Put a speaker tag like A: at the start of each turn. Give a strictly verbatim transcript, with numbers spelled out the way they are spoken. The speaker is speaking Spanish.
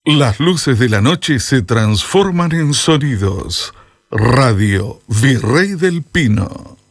A: Las luces de la noche se transforman en sonidos. Radio Virrey del Pino.